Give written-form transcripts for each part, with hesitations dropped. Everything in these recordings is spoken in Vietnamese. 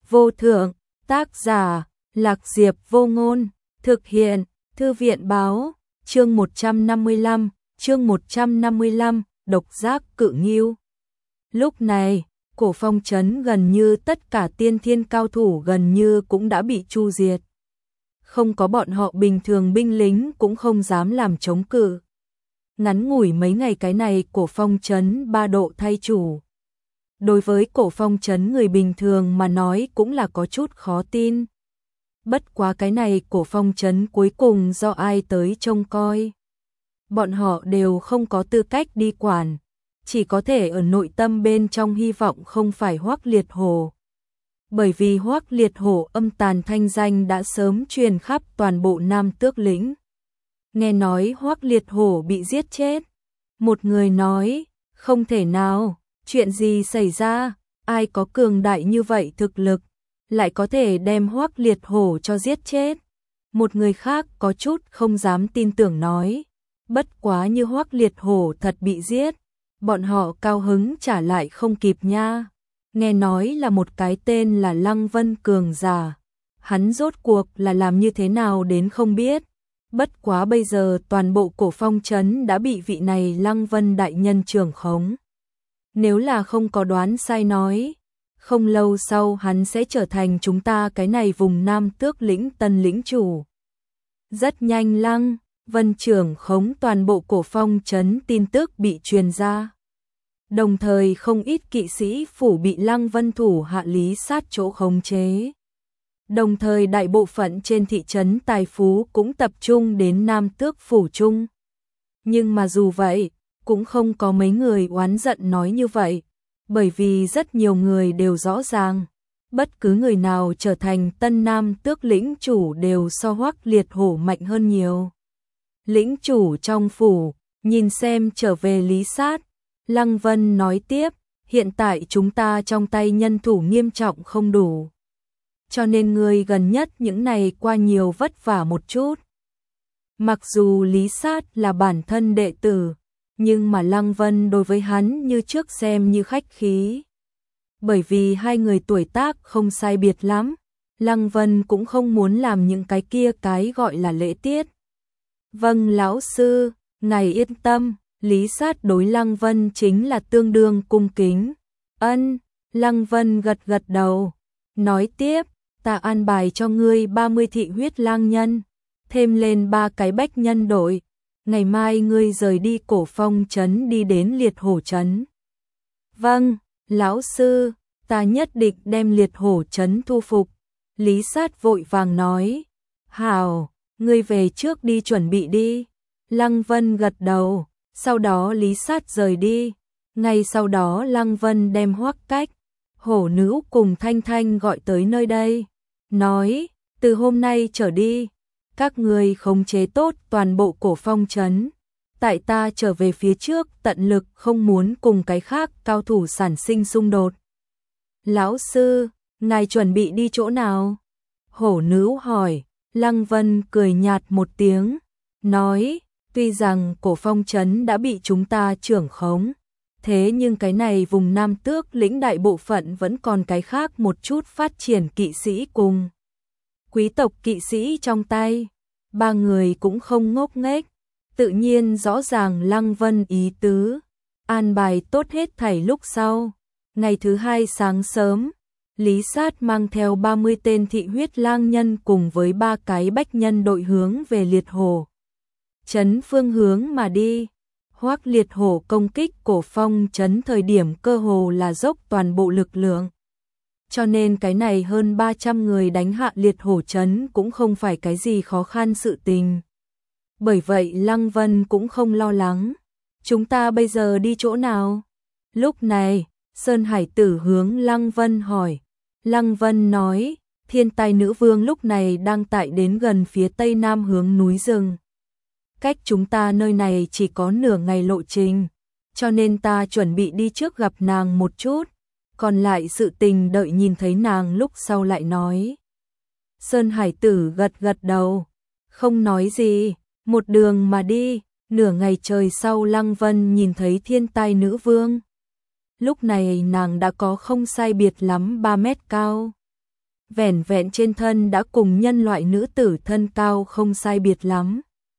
vô thượng, tác giả, Lạc Diệp Vô Ngôn, thực hiện, Thư viện báo, chương 155, độc giác cự ngưu. Lúc này, Cổ Phong trấn gần như tất cả tiên thiên cao thủ gần như cũng đã bị chu diệt. Không có bọn họ bình thường binh lính cũng không dám làm chống cự. Ngắn ngủi mấy ngày cái này Cổ Phong trấn 3 độ thay chủ. Đối với Cổ Phong trấn người bình thường mà nói cũng là có chút khó tin. Bất quá cái này Cổ Phong trấn cuối cùng do ai tới trông coi. Bọn họ đều không có tư cách đi quản, chỉ có thể ở nội tâm bên trong hy vọng không phải Hoắc Liệt Hổ. Bởi vì Hoắc Liệt Hổ âm tàn thanh danh đã sớm truyền khắp toàn bộ Nam Tước lĩnh. Nghe nói Hoắc Liệt Hổ bị giết chết. Một người nói, không thể nào, chuyện gì xảy ra, ai có cường đại như vậy thực lực, lại có thể đem Hoắc Liệt Hổ cho giết chết. Một người khác có chút không dám tin tưởng nói, bất quá như Hoắc Liệt Hổ thật bị giết, bọn họ cao hứng trả lại không kịp nha. Nghe nói là một cái tên là Lăng Vân cường giả, hắn rốt cuộc là làm như thế nào đến không biết. Bất quá bây giờ toàn bộ Cổ Phong trấn đã bị vị này Lăng Vân đại nhân trưởng khống. Nếu là không có đoán sai nói, không lâu sau hắn sẽ trở thành chúng ta cái này vùng Nam Tước lĩnh tân lĩnh chủ. Rất nhanh Lăng Vân trưởng khống toàn bộ Cổ Phong trấn tin tức bị truyền ra. Đồng thời không ít kỵ sĩ phủ bị Lăng Vân thủ hạ lý sát chỗ khống chế. Đồng thời đại bộ phận trên thị trấn tài phú cũng tập trung đến Nam Tước phủ chung. Nhưng mà dù vậy, cũng không có mấy người oán giận nói như vậy, bởi vì rất nhiều người đều rõ ràng, bất cứ người nào trở thành tân Nam Tước lĩnh chủ đều so Hoắc Liệt Hổ mạnh hơn nhiều. Lĩnh chủ trong phủ, nhìn xem trở về lý sát, Lăng Vân nói tiếp, hiện tại chúng ta trong tay nhân thủ nghiêm trọng không đủ. Cho nên người gần nhất những này qua nhiều vất vả một chút. Mặc dù lý sát là bản thân đệ tử, nhưng mà Lăng Vân đối với hắn như trước xem như khách khí. Bởi vì hai người tuổi tác không sai biệt lắm, Lăng Vân cũng không muốn làm những cái kia cái gọi là lễ tiết. Vâng lão sư, ngài yên tâm, lý sát đối Lăng Vân chính là tương đương cung kính. Ân, Lăng Vân gật gật đầu, nói tiếp, ta an bài cho ngươi 30 thị huyết lang nhân, thêm lên 3 cái bách nhân đội. Ngày mai ngươi rời đi Cổ Phong trấn đi đến Liệt Hổ trấn. Vâng, lão sư, ta nhất định đem Liệt Hổ trấn thu phục. Lý sát vội vàng nói. Hảo, ngươi về trước đi chuẩn bị đi. Lăng Vân gật đầu, sau đó Lý sát rời đi. Ngay sau đó Lăng Vân đem Hoắc Cách, Hổ Nữ cùng Thanh Thanh gọi tới nơi đây. Nói, từ hôm nay trở đi, các người khống chế tốt toàn bộ Cổ Phong trấn. Tại ta trở về phía trước tận lực không muốn cùng cái khác cao thủ sản sinh xung đột. Lão sư, ngài chuẩn bị đi chỗ nào? Hổ Nữ hỏi. Lăng Vân cười nhạt một tiếng, nói, tuy rằng Cổ Phong trấn đã bị chúng ta trưởng khống, thế nhưng cái này vùng Nam Tước lĩnh đại bộ phận vẫn còn cái khác một chút phát triển kỵ sĩ cùng quý tộc kỵ sĩ trong tay. Ba người cũng không ngốc nghếch, tự nhiên rõ ràng Lăng Vân ý tứ, an bài tốt hết thảy lúc sau. Ngày thứ hai sáng sớm, Lý sát mang theo 30 tên thị huyết lang nhân cùng với 3 cái bách nhân đội hướng về Liệt Hổ trấn phương hướng mà đi. Hoắc Liệt Hổ công kích Cổ Phong trấn thời điểm cơ hồ là dốc toàn bộ lực lượng. Cho nên cái này hơn 300 người đánh hạ Liệt Hổ trấn cũng không phải cái gì khó khăn sự tình. Bởi vậy Lăng Vân cũng không lo lắng. Chúng ta bây giờ đi chỗ nào? Lúc này, Sơn Hải Tử hướng Lăng Vân hỏi. Lăng Vân nói, Thiên Tai Nữ Vương lúc này đang tại đến gần phía tây nam hướng núi rừng. Cách chúng ta nơi này chỉ có nửa ngày lộ trình, cho nên ta chuẩn bị đi trước gặp nàng một chút, còn lại sự tình đợi nhìn thấy nàng lúc sau lại nói. Sơn Hải Tử gật gật đầu, không nói gì, một đường mà đi. Nửa ngày trời sau Lăng Vân nhìn thấy Thiên Tai Nữ Vương. Lúc này nàng đã có không sai biệt lắm 3 mét cao. vẻn vẹn trên thân đã cùng nhân loại nữ tử thân cao không sai biệt lắm.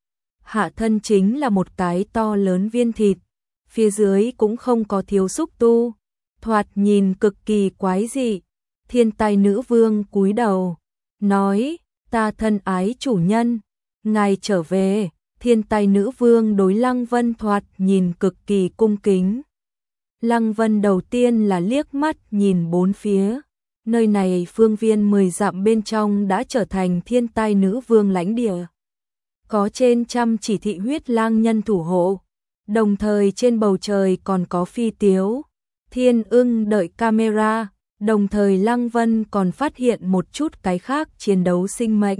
Hạ thân chính là một cái to lớn viên thịt, phía dưới cũng không có thiếu xúc tu, thoạt nhìn cực kỳ quái dị. Thiên tai nữ vương cúi đầu, nói, ta thân ái chủ nhân, ngài trở về. Thiên tai nữ vương đối Lăng Vân thoạt nhìn cực kỳ cung kính. Lăng Vân đầu tiên là liếc mắt nhìn bốn phía, nơi này phương viên 10 dặm bên trong đã trở thành thiên tai nữ vương lãnh địa. Có trên trăm chỉ thị huyết lang nhân thủ hộ, đồng thời trên bầu trời còn có phi tiếu, thiên ưng đợi camera, đồng thời Lăng Vân còn phát hiện một chút cái khác chiến đấu sinh mệnh.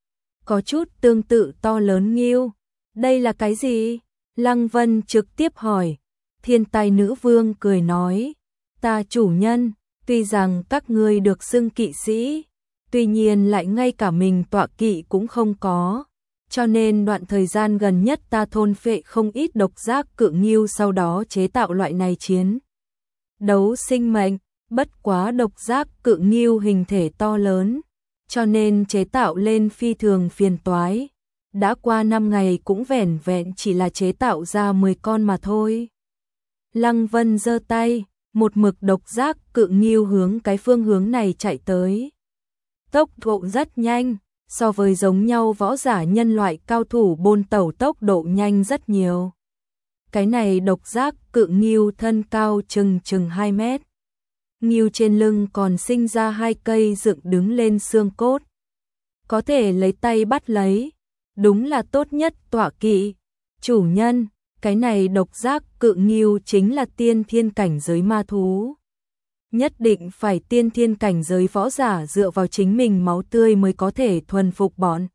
Có chút tương tự to lớn nghêu. Đây là cái gì? Lăng Vân trực tiếp hỏi. Thiên tai nữ vương cười nói, ta chủ nhân, tuy rằng các ngươi được xưng kỵ sĩ, tuy nhiên lại ngay cả mình tọa kỵ cũng không có. Cho nên đoạn thời gian gần nhất ta thôn phệ không ít độc giác cự nghêu, sau đó chế tạo loại này chiến đấu sinh mệnh. Bất quá độc giác cự nghêu hình thể to lớn, cho nên chế tạo lên phi thường phiền toái. Đã qua 5 ngày cũng vẻn vẹn chỉ là chế tạo ra 10 con mà thôi. Lăng Vân giơ tay, một mực độc giác cự nghêu hướng cái phương hướng này chạy tới. Tốc độ rất nhanh, so với giống nhau võ giả nhân loại cao thủ bôn tẩu tốc độ nhanh rất nhiều. Cái này độc giác cự nghêu thân cao chừng 2 mét. Nghêu trên lưng còn sinh ra 2 cây dựng đứng lên xương cốt. Có thể lấy tay bắt lấy, đúng là tốt nhất tọa kỵ. Chủ nhân, cái này độc giác cự nghêu chính là tiên thiên cảnh giới ma thú. Nhất định phải tiên thiên cảnh giới võ giả dựa vào chính mình máu tươi mới có thể thuần phục bọn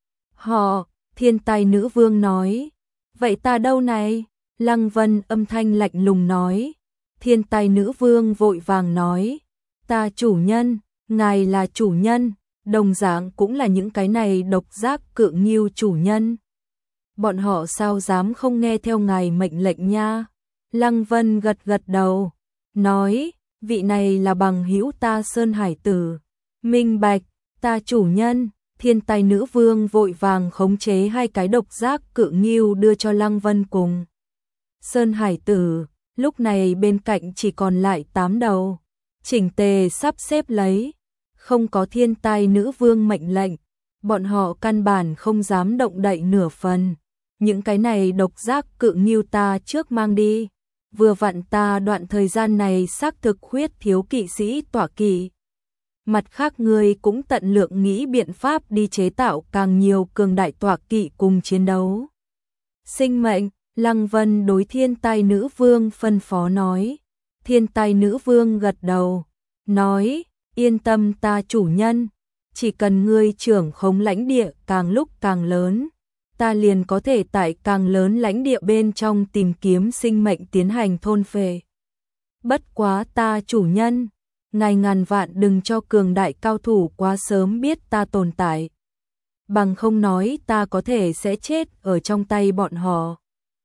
họ. Thiên tai nữ vương nói. Vậy ta đâu này? Lăng Vân âm thanh lạnh lùng nói. Thiên tai nữ vương vội vàng nói, ta chủ nhân, ngài là chủ nhân, đồng dạng cũng là những cái này độc giác cự nghêu chủ nhân. Bọn họ sao dám không nghe theo ngài mệnh lệnh nha? Lăng Vân gật gật đầu, nói, vị này là bằng hữu ta Sơn Hải Tử. Minh bạch, ta chủ nhân. Thiên tai nữ vương vội vàng khống chế 2 cái độc giác cự nghêu đưa cho Lăng Vân cùng Sơn Hải Tử. Lúc này bên cạnh chỉ còn lại 8 đầu, chỉnh tề sắp xếp lấy. Không có thiên tai nữ vương mệnh lệnh, bọn họ căn bản không dám động đậy nửa phần. Những cái này độc giác cự nghêu ta trước mang đi. Vừa vặn ta đoạn thời gian này xác thực khuyết thiếu kỵ sĩ tọa kỵ. Mặt khác ngươi cũng tận lượng nghĩ biện pháp đi chế tạo càng nhiều cường đại tọa kỵ cùng chiến đấu. Sinh mệnh. Lăng Vân đối thiên tai nữ vương phân phó nói. Thiên tai nữ vương gật đầu, nói, yên tâm ta chủ nhân, chỉ cần ngươi trưởng khống lãnh địa càng lúc càng lớn, ta liền có thể tại càng lớn lãnh địa bên trong tìm kiếm sinh mệnh tiến hành thôn phệ. Bất quá ta chủ nhân, ngài ngàn vạn đừng cho cường đại cao thủ quá sớm biết ta tồn tại. Bằng không nói ta có thể sẽ chết ở trong tay bọn họ.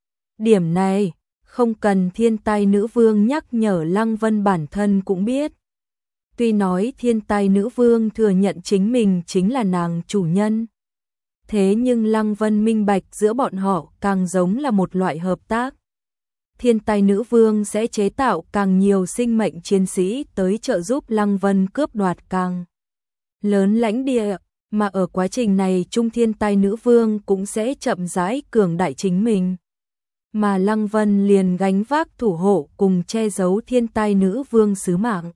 Điểm này, không cần thiên tai nữ vương nhắc nhở, Lăng Vân bản thân cũng biết. Tuy nói thiên tai nữ vương thừa nhận chính mình chính là nàng chủ nhân. Thế nhưng Lăng Vân minh bạch giữa bọn họ càng giống là một loại hợp tác. Thiên tai nữ vương sẽ chế tạo càng nhiều sinh mệnh chiến sĩ tới trợ giúp Lăng Vân cướp đoạt càng lớn lãnh địa. Mà ở quá trình này Trung thiên tai nữ vương cũng sẽ chậm rãi cường đại chính mình. Mà Lăng Vân liền gánh vác thủ hộ cùng che giấu thiên tai nữ vương sứ mạng.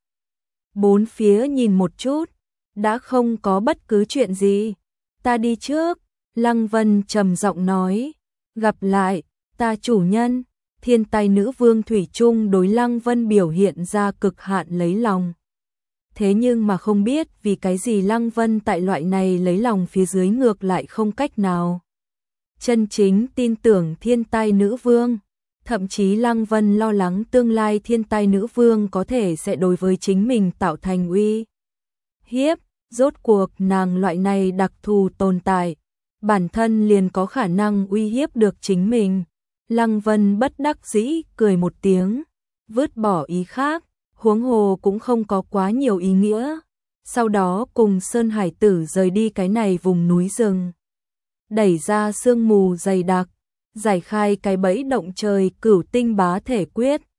Bốn phía nhìn một chút, đã không có bất cứ chuyện gì. Ta đi trước, Lăng Vân trầm giọng nói. Gặp lại, ta chủ nhân. Thiên tai nữ vương thủy chung đối Lăng Vân biểu hiện ra cực hạn lấy lòng. Thế nhưng mà không biết vì cái gì Lăng Vân tại loại này lấy lòng phía dưới ngược lại không cách nào chân chính tin tưởng thiên tai nữ vương. Thậm chí Lăng Vân lo lắng tương lai thiên tai nữ vương có thể sẽ đối với chính mình tạo thành uy hiếp. Rốt cuộc nàng loại này đặc thù tồn tại, bản thân liền có khả năng uy hiếp được chính mình. Lăng Vân bất đắc dĩ cười một tiếng, vứt bỏ ý khác, huống hồ cũng không có quá nhiều ý nghĩa. Sau đó cùng Sơn Hải Tử rời đi cái này vùng núi rừng. Đẩy ra sương mù dày đặc, giải khai cái bẫy động trời Cửu Tinh Bá Thể Quyết,